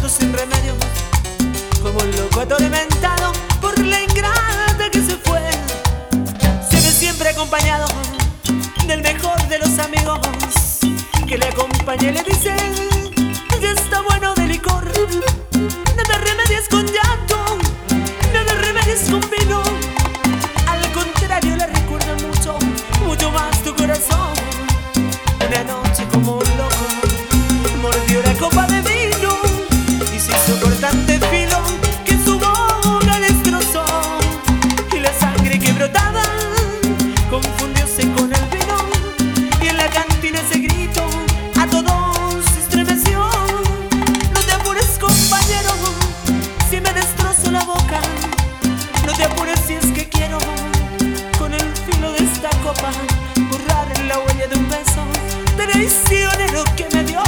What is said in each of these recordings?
sin remedio, como un loco atormentado por la ingrata que se fue. Se ve siempre acompañado del mejor de los amigos, que le acompaña y le dice: ya está bueno de licor, no te remedies con llanto, no te remedies con vino. Al contrario, le recuerda mucho, mucho más tu corazón. Una noche como un loco mordió la copa de vino y se hizo cortante filo que su boca destrozó, y la sangre que brotaba confundióse con el vino, y en la cantina ese grito a todos estremeció: no te apures, compañero, si me destrozo la boca, no te apures si es que quiero con el filo de esta copa borrar la huella de un beso traicionero que me dio.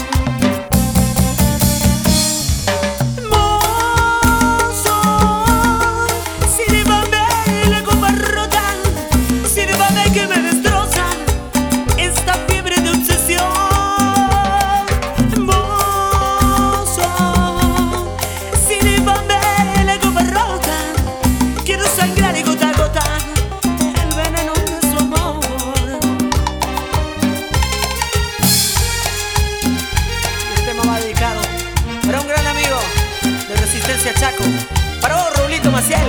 Mozo, sírvame la copa rota, sírvame que me destroza esta fiebre de obsesión. Mozo, sírvame la copa rota, quiero sangrar y gota a gota el veneno de su amor. Este tema va dedicado para un gran amigo de Resistencia Chaco, para vos, Raulito Maciel.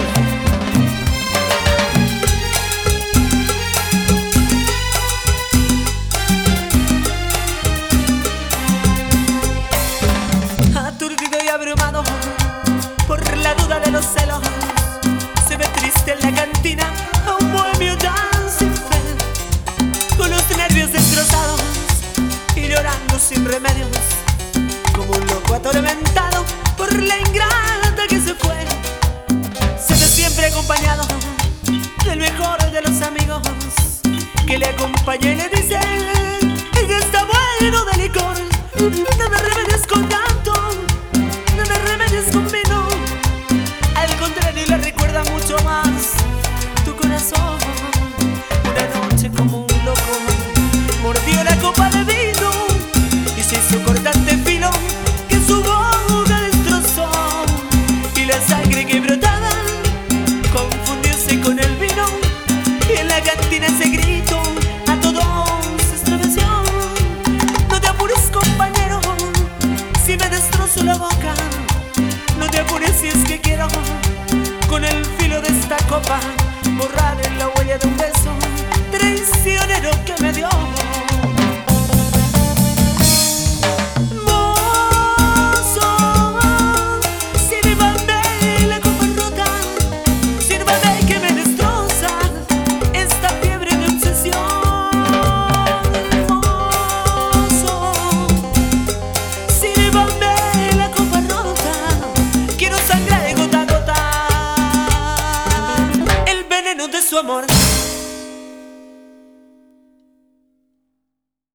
Aturdido y abrumado por la duda de los celos, se ve triste en la cantina a un bohemio tan sin fe, con los nervios destrozados y llorando sin remedios, como un loco atormentado por la ingrata que se fue. Se ve siempre acompañado del mejor de los amigos, que le acompaña y le dice: ya está bueno de licor, no te